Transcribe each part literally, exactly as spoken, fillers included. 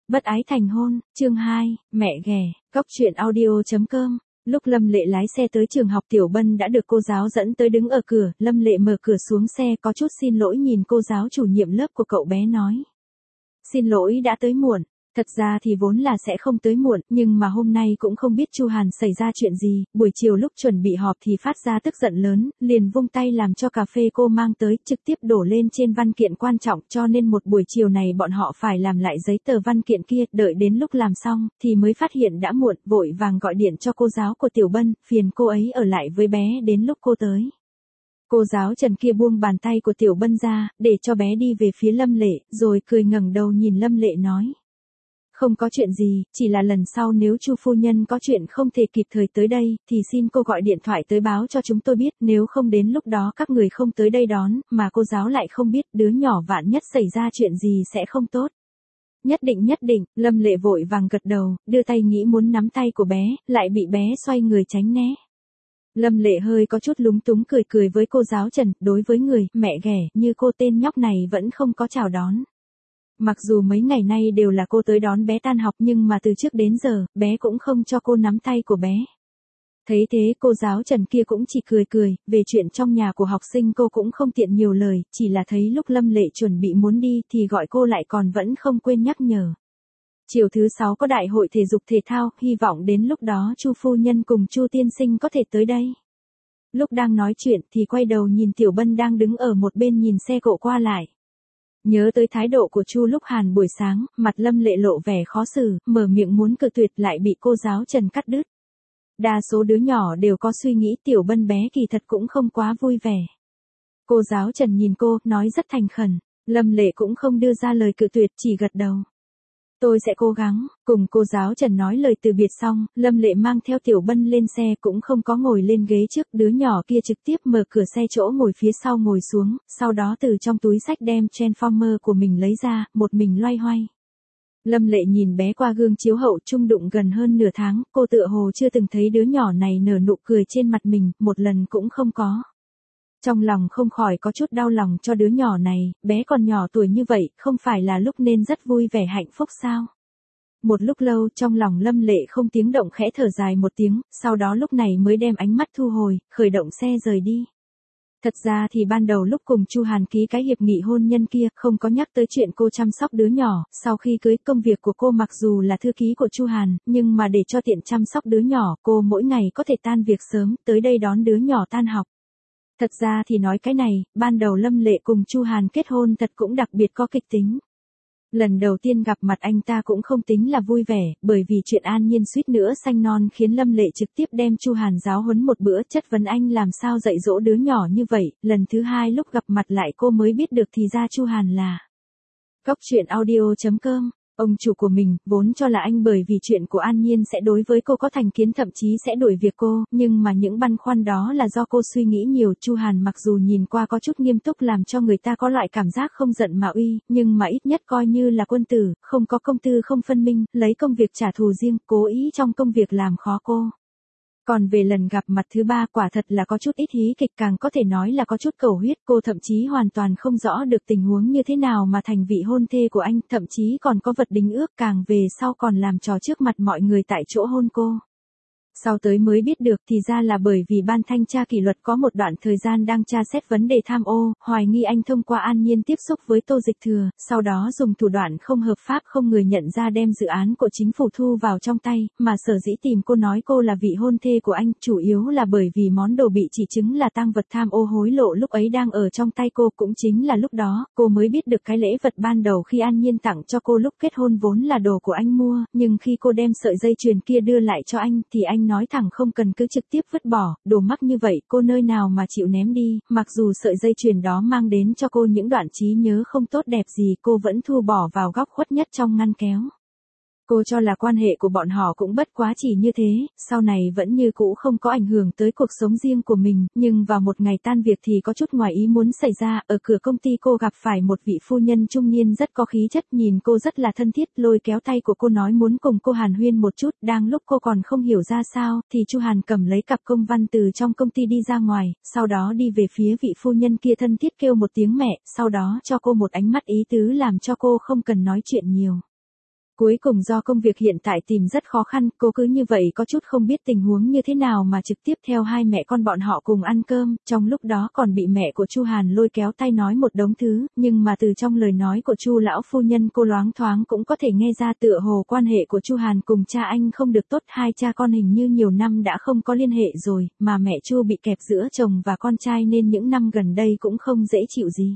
Bất ái thành hôn, chương hai, mẹ ghẻ, góc truyện audio chấm com. Lúc Lâm Lệ lái xe tới trường học Tiểu Bân đã được cô giáo dẫn tới đứng ở cửa, Lâm Lệ mở cửa xuống xe có chút xin lỗi nhìn cô giáo chủ nhiệm lớp của cậu bé nói. Xin lỗi đã tới muộn. Thật ra thì vốn là sẽ không tới muộn, nhưng mà hôm nay cũng không biết Chu Hàn xảy ra chuyện gì, buổi chiều lúc chuẩn bị họp thì phát ra tức giận lớn, liền vung tay làm cho cà phê cô mang tới, trực tiếp đổ lên trên văn kiện quan trọng, cho nên một buổi chiều này bọn họ phải làm lại giấy tờ văn kiện kia, đợi đến lúc làm xong, thì mới phát hiện đã muộn, vội vàng gọi điện cho cô giáo của Tiểu Bân, phiền cô ấy ở lại với bé đến lúc cô tới. Cô giáo Trần kia buông bàn tay của Tiểu Bân ra, để cho bé đi về phía Lâm Lệ, rồi cười ngẩng đầu nhìn Lâm Lệ nói. Không có chuyện gì, chỉ là lần sau nếu Chu phu nhân có chuyện không thể kịp thời tới đây, thì xin cô gọi điện thoại tới báo cho chúng tôi biết, nếu không đến lúc đó các người không tới đây đón, mà cô giáo lại không biết, đứa nhỏ vạn nhất xảy ra chuyện gì sẽ không tốt. Nhất định nhất định, Lâm Lệ vội vàng gật đầu, đưa tay nghĩ muốn nắm tay của bé, lại bị bé xoay người tránh né. Lâm Lệ hơi có chút lúng túng cười cười với cô giáo Trần, đối với người mẹ ghẻ như cô tên nhóc này vẫn không có chào đón. Mặc dù mấy ngày nay đều là cô tới đón bé tan học nhưng mà từ trước đến giờ, bé cũng không cho cô nắm tay của bé. Thấy thế cô giáo Trần kia cũng chỉ cười cười, về chuyện trong nhà của học sinh cô cũng không tiện nhiều lời, chỉ là thấy lúc Lâm Lệ chuẩn bị muốn đi thì gọi cô lại còn vẫn không quên nhắc nhở. Chiều thứ sáu có đại hội thể dục thể thao, hy vọng đến lúc đó Chu phu nhân cùng Chu tiên sinh có thể tới đây. Lúc đang nói chuyện thì quay đầu nhìn Tiểu Bân đang đứng ở một bên nhìn xe cộ qua lại. Nhớ tới thái độ của Chu Lúc Hàn buổi sáng, mặt Lâm Lệ lộ vẻ khó xử, mở miệng muốn cự tuyệt lại bị cô giáo Trần cắt đứt. Đa số đứa nhỏ đều có suy nghĩ Tiểu Bân bé kỳ thật cũng không quá vui vẻ. Cô giáo Trần nhìn cô, nói rất thành khẩn, Lâm Lệ cũng không đưa ra lời cự tuyệt, chỉ gật đầu. Tôi sẽ cố gắng, cùng cô giáo Trần nói lời từ biệt xong, Lâm Lệ mang theo Tiểu Bân lên xe cũng không có ngồi lên ghế trước, đứa nhỏ kia trực tiếp mở cửa xe chỗ ngồi phía sau ngồi xuống, sau đó từ trong túi xách đem Transformer của mình lấy ra, một mình loay hoay. Lâm Lệ nhìn bé qua gương chiếu hậu chung đụng gần hơn nửa tháng, cô tựa hồ chưa từng thấy đứa nhỏ này nở nụ cười trên mặt mình, một lần cũng không có. Trong lòng không khỏi có chút đau lòng cho đứa nhỏ này, bé còn nhỏ tuổi như vậy, không phải là lúc nên rất vui vẻ hạnh phúc sao? Một lúc lâu trong lòng Lâm Lệ không tiếng động khẽ thở dài một tiếng, sau đó lúc này mới đem ánh mắt thu hồi, khởi động xe rời đi. Thật ra thì ban đầu lúc cùng Chu Hàn ký cái hiệp nghị hôn nhân kia, không có nhắc tới chuyện cô chăm sóc đứa nhỏ, sau khi cưới công việc của cô mặc dù là thư ký của Chu Hàn, nhưng mà để cho tiện chăm sóc đứa nhỏ, cô mỗi ngày có thể tan việc sớm, tới đây đón đứa nhỏ tan học. Thật ra thì nói cái này, ban đầu Lâm Lệ cùng Chu Hàn kết hôn thật cũng đặc biệt có kịch tính. Lần đầu tiên gặp mặt anh ta cũng không tính là vui vẻ, bởi vì chuyện An Nhiên suýt nữa sanh non khiến Lâm Lệ trực tiếp đem Chu Hàn giáo huấn một bữa, chất vấn anh làm sao dạy dỗ đứa nhỏ như vậy, lần thứ hai lúc gặp mặt lại cô mới biết được thì ra Chu Hàn là. Góc truyện audio chấm com. Ông chủ của mình, vốn cho là anh bởi vì chuyện của An Nhiên sẽ đối với cô có thành kiến thậm chí sẽ đuổi việc cô, nhưng mà những băn khoăn đó là do cô suy nghĩ nhiều. Chu Hàn mặc dù nhìn qua có chút nghiêm túc làm cho người ta có loại cảm giác không giận mà uy, nhưng mà ít nhất coi như là quân tử, không có công tư không phân minh, lấy công việc trả thù riêng, cố ý trong công việc làm khó cô. Còn về lần gặp mặt thứ ba quả thật là có chút ít hí kịch, càng có thể nói là có chút cầu huyết, cô thậm chí hoàn toàn không rõ được tình huống như thế nào mà thành vị hôn thê của anh, thậm chí còn có vật đính ước, càng về sau còn làm trò trước mặt mọi người tại chỗ hôn cô. Sau tới mới biết được thì ra là bởi vì ban thanh tra kỷ luật có một đoạn thời gian đang tra xét vấn đề tham ô, hoài nghi anh thông qua An Nhiên tiếp xúc với Tô Dịch Thừa, sau đó dùng thủ đoạn không hợp pháp không người nhận ra đem dự án của chính phủ thu vào trong tay, mà sở dĩ tìm cô nói cô là vị hôn thê của anh, chủ yếu là bởi vì món đồ bị chỉ chứng là tang vật tham ô hối lộ lúc ấy đang ở trong tay cô, cũng chính là lúc đó, cô mới biết được cái lễ vật ban đầu khi An Nhiên tặng cho cô lúc kết hôn vốn là đồ của anh mua, nhưng khi cô đem sợi dây chuyền kia đưa lại cho anh, thì anh nói thẳng không cần cứ trực tiếp vứt bỏ, đồ mắc như vậy cô nơi nào mà chịu ném đi, mặc dù sợi dây chuyền đó mang đến cho cô những đoạn trí nhớ không tốt đẹp gì, cô vẫn thu bỏ vào góc khuất nhất trong ngăn kéo. Cô cho là quan hệ của bọn họ cũng bất quá chỉ như thế, sau này vẫn như cũ không có ảnh hưởng tới cuộc sống riêng của mình, nhưng vào một ngày tan việc thì có chút ngoài ý muốn xảy ra, ở cửa công ty cô gặp phải một vị phu nhân trung niên rất có khí chất, nhìn cô rất là thân thiết, lôi kéo tay của cô nói muốn cùng cô hàn huyên một chút, đang lúc cô còn không hiểu ra sao, thì Chu Hàn cầm lấy cặp công văn từ trong công ty đi ra ngoài, sau đó đi về phía vị phu nhân kia thân thiết kêu một tiếng mẹ, sau đó cho cô một ánh mắt ý tứ làm cho cô không cần nói chuyện nhiều. Cuối cùng do công việc hiện tại tìm rất khó khăn, cô cứ như vậy có chút không biết tình huống như thế nào mà trực tiếp theo hai mẹ con bọn họ cùng ăn cơm, trong lúc đó còn bị mẹ của Chu Hàn lôi kéo tay nói một đống thứ, nhưng mà từ trong lời nói của Chu lão phu nhân cô loáng thoáng cũng có thể nghe ra tựa hồ quan hệ của Chu Hàn cùng cha anh không được tốt, hai cha con hình như nhiều năm đã không có liên hệ rồi, mà mẹ Chu bị kẹp giữa chồng và con trai nên những năm gần đây cũng không dễ chịu gì.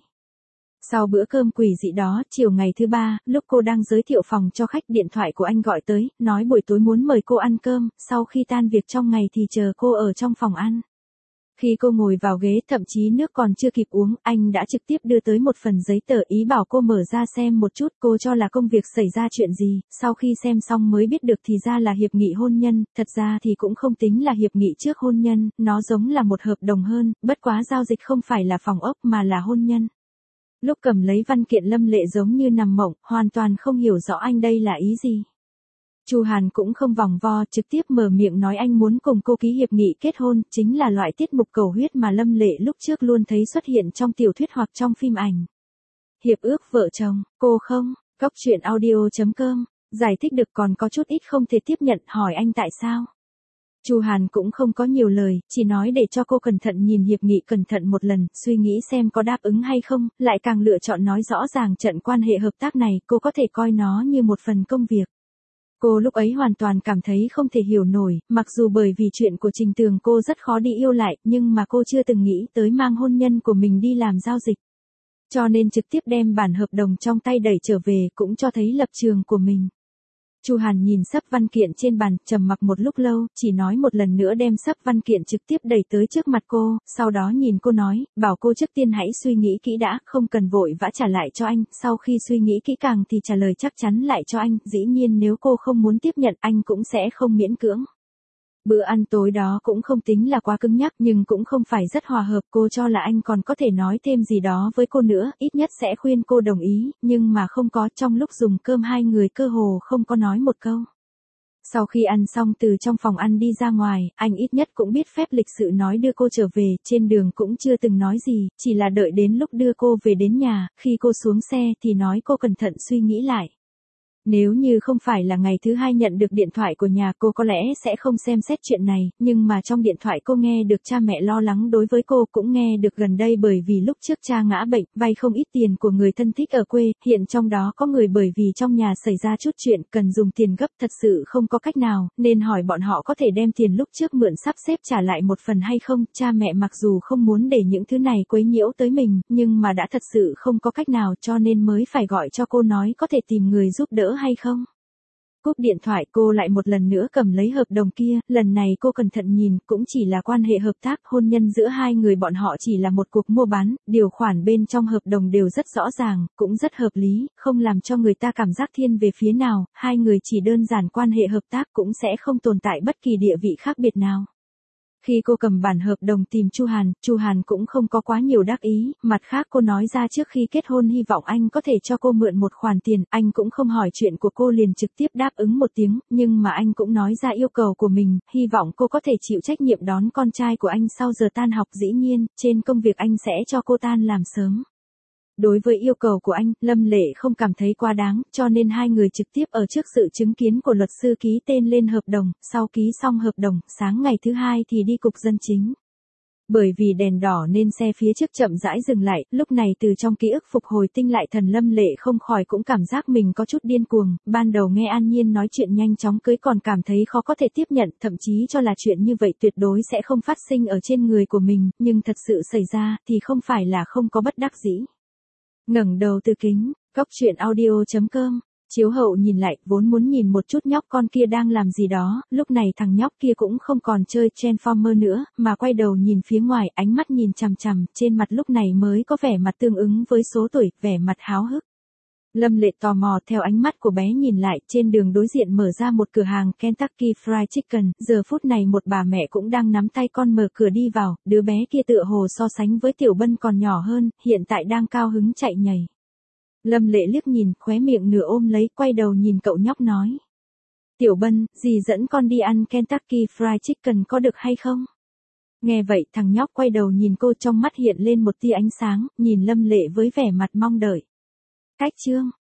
Sau bữa cơm quỷ dị đó, chiều ngày thứ ba, lúc cô đang giới thiệu phòng cho khách, điện thoại của anh gọi tới, nói buổi tối muốn mời cô ăn cơm, sau khi tan việc trong ngày thì chờ cô ở trong phòng ăn. Khi cô ngồi vào ghế, thậm chí nước còn chưa kịp uống, anh đã trực tiếp đưa tới một phần giấy tờ, ý bảo cô mở ra xem một chút. Cô cho là công việc xảy ra chuyện gì, sau khi xem xong mới biết được thì ra là hiệp nghị hôn nhân, thật ra thì cũng không tính là hiệp nghị trước hôn nhân, nó giống là một hợp đồng hơn, bất quá giao dịch không phải là phòng ốc mà là hôn nhân. Lúc cầm lấy văn kiện Lâm Lệ giống như nằm mộng, hoàn toàn không hiểu rõ anh đây là ý gì. Chu Hàn cũng không vòng vo, trực tiếp mở miệng nói anh muốn cùng cô ký hiệp nghị kết hôn, chính là loại tiết mục cầu huyết mà Lâm Lệ lúc trước luôn thấy xuất hiện trong tiểu thuyết hoặc trong phim ảnh. Hiệp ước vợ chồng, cô không, Cóc truyện audio chấm com, giải thích được còn có chút ít không thể tiếp nhận, hỏi anh tại sao. Chu Hàn cũng không có nhiều lời, chỉ nói để cho cô cẩn thận nhìn hiệp nghị cẩn thận một lần, suy nghĩ xem có đáp ứng hay không, lại càng lựa chọn nói rõ ràng trận quan hệ hợp tác này, cô có thể coi nó như một phần công việc. Cô lúc ấy hoàn toàn cảm thấy không thể hiểu nổi, mặc dù bởi vì chuyện của Trình Tường cô rất khó đi yêu lại, nhưng mà cô chưa từng nghĩ tới mang hôn nhân của mình đi làm giao dịch. Cho nên trực tiếp đem bản hợp đồng trong tay đẩy trở về, cũng cho thấy lập trường của mình. Chu Hàn nhìn sấp văn kiện trên bàn, trầm mặc một lúc lâu, chỉ nói một lần nữa đem sấp văn kiện trực tiếp đẩy tới trước mặt cô, sau đó nhìn cô nói, bảo cô trước tiên hãy suy nghĩ kỹ đã, không cần vội vã trả lại cho anh, sau khi suy nghĩ kỹ càng thì trả lời chắc chắn lại cho anh, dĩ nhiên nếu cô không muốn tiếp nhận anh cũng sẽ không miễn cưỡng. Bữa ăn tối đó cũng không tính là quá cứng nhắc nhưng cũng không phải rất hòa hợp, cô cho là anh còn có thể nói thêm gì đó với cô nữa, ít nhất sẽ khuyên cô đồng ý, nhưng mà không có, trong lúc dùng cơm hai người cơ hồ không có nói một câu. Sau khi ăn xong từ trong phòng ăn đi ra ngoài, anh ít nhất cũng biết phép lịch sự nói đưa cô trở về, trên đường cũng chưa từng nói gì, chỉ là đợi đến lúc đưa cô về đến nhà, khi cô xuống xe thì nói cô cẩn thận suy nghĩ lại. Nếu như không phải là ngày thứ hai nhận được điện thoại của nhà cô có lẽ sẽ không xem xét chuyện này, nhưng mà trong điện thoại cô nghe được cha mẹ lo lắng đối với cô, cũng nghe được gần đây bởi vì lúc trước cha ngã bệnh, vay không ít tiền của người thân thích ở quê, hiện trong đó có người bởi vì trong nhà xảy ra chút chuyện cần dùng tiền gấp thật sự không có cách nào, nên hỏi bọn họ có thể đem tiền lúc trước mượn sắp xếp trả lại một phần hay không, cha mẹ mặc dù không muốn để những thứ này quấy nhiễu tới mình, nhưng mà đã thật sự không có cách nào cho nên mới phải gọi cho cô nói có thể tìm người giúp đỡ hay không. Cúp điện thoại cô lại một lần nữa cầm lấy hợp đồng kia, lần này cô cẩn thận nhìn, cũng chỉ là quan hệ hợp tác, hôn nhân giữa hai người bọn họ chỉ là một cuộc mua bán, điều khoản bên trong hợp đồng đều rất rõ ràng, cũng rất hợp lý, không làm cho người ta cảm giác thiên về phía nào, hai người chỉ đơn giản quan hệ hợp tác cũng sẽ không tồn tại bất kỳ địa vị khác biệt nào. Khi cô cầm bản hợp đồng tìm Chu Hàn, Chu Hàn cũng không có quá nhiều đắc ý, mặt khác cô nói ra trước khi kết hôn hy vọng anh có thể cho cô mượn một khoản tiền, anh cũng không hỏi chuyện của cô liền trực tiếp đáp ứng một tiếng, nhưng mà anh cũng nói ra yêu cầu của mình, hy vọng cô có thể chịu trách nhiệm đón con trai của anh sau giờ tan học, dĩ nhiên, trên công việc anh sẽ cho cô tan làm sớm. Đối với yêu cầu của anh, Lâm Lệ không cảm thấy quá đáng, cho nên hai người trực tiếp ở trước sự chứng kiến của luật sư ký tên lên hợp đồng, sau ký xong hợp đồng, sáng ngày thứ hai thì đi cục dân chính. Bởi vì đèn đỏ nên xe phía trước chậm rãi dừng lại, lúc này từ trong ký ức phục hồi tinh lại thần Lâm Lệ không khỏi cũng cảm giác mình có chút điên cuồng, ban đầu nghe An Nhiên nói chuyện nhanh chóng cưới còn cảm thấy khó có thể tiếp nhận, thậm chí cho là chuyện như vậy tuyệt đối sẽ không phát sinh ở trên người của mình, nhưng thật sự xảy ra thì không phải là không có bất đắc dĩ. Ngẩng đầu từ kính, Cóc truyện audio chấm com, chiếu hậu nhìn lại, vốn muốn nhìn một chút nhóc con kia đang làm gì đó, lúc này thằng nhóc kia cũng không còn chơi Transformer nữa, mà quay đầu nhìn phía ngoài, ánh mắt nhìn chằm chằm, trên mặt lúc này mới có vẻ mặt tương ứng với số tuổi, vẻ mặt háo hức. Lâm Lệ tò mò theo ánh mắt của bé nhìn lại, trên đường đối diện mở ra một cửa hàng Kentucky Fried Chicken, giờ phút này một bà mẹ cũng đang nắm tay con mở cửa đi vào, đứa bé kia tựa hồ so sánh với Tiểu Bân còn nhỏ hơn, hiện tại đang cao hứng chạy nhảy. Lâm Lệ liếc nhìn, khóe miệng nửa ôm lấy, quay đầu nhìn cậu nhóc nói. Tiểu Bân, dì dẫn con đi ăn Kentucky Fried Chicken có được hay không? Nghe vậy, thằng nhóc quay đầu nhìn cô, trong mắt hiện lên một tia ánh sáng, nhìn Lâm Lệ với vẻ mặt mong đợi. Cách chương